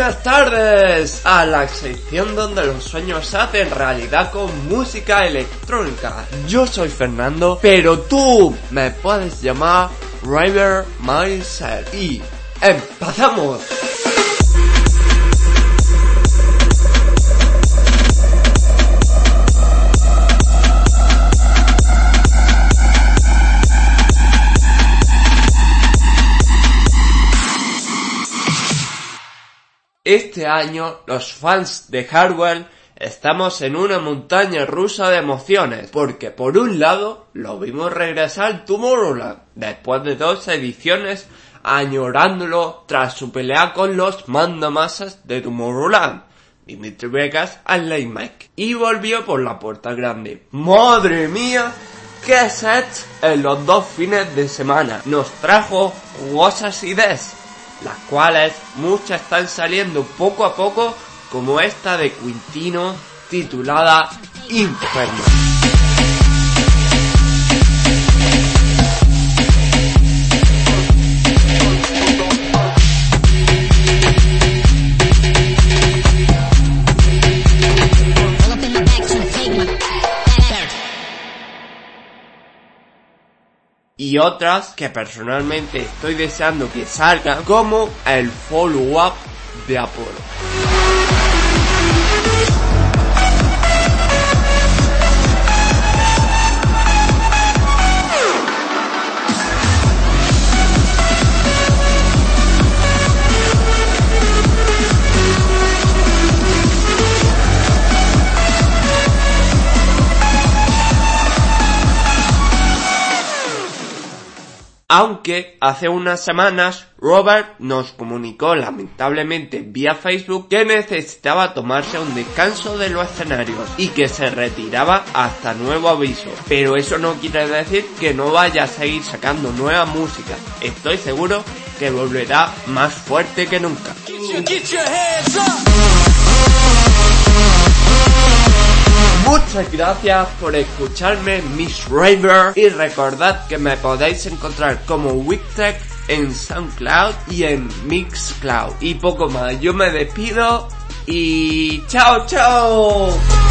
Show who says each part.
Speaker 1: Buenas tardes a la sección donde los sueños se hacen realidad con música electrónica. Yo soy Fernando, pero tú me puedes llamar Raver Myself. Y ¡empezamos! Este año, los fans de Hardwell estamos en una montaña rusa de emociones, porque por un lado lo vimos regresar al Tomorrowland, después de 2 ediciones añorándolo tras su pelea con los mandamasas de Tomorrowland, Dimitri Vegas and Late Mike, y volvió por la puerta grande. ¡Madre mía! ¡Qué sets en los 2 fines de semana! Nos trajo jugosas ideas, las cuales muchas están saliendo poco a poco, como esta de Quintino titulada Inferno. Y otras que personalmente estoy deseando que salgan, como el follow-up de Apollo. Aunque hace unas semanas Robert nos comunicó lamentablemente vía Facebook que necesitaba tomarse un descanso de los escenarios y que se retiraba hasta nuevo aviso. Pero eso no quiere decir que no vaya a seguir sacando nueva música. Estoy seguro que volverá más fuerte que nunca. Muchas gracias por escucharme, Miss Raver, y recordad que me podéis encontrar como Wixtech en SoundCloud y en Mixcloud. Y poco más, yo me despido y ¡chao, chao!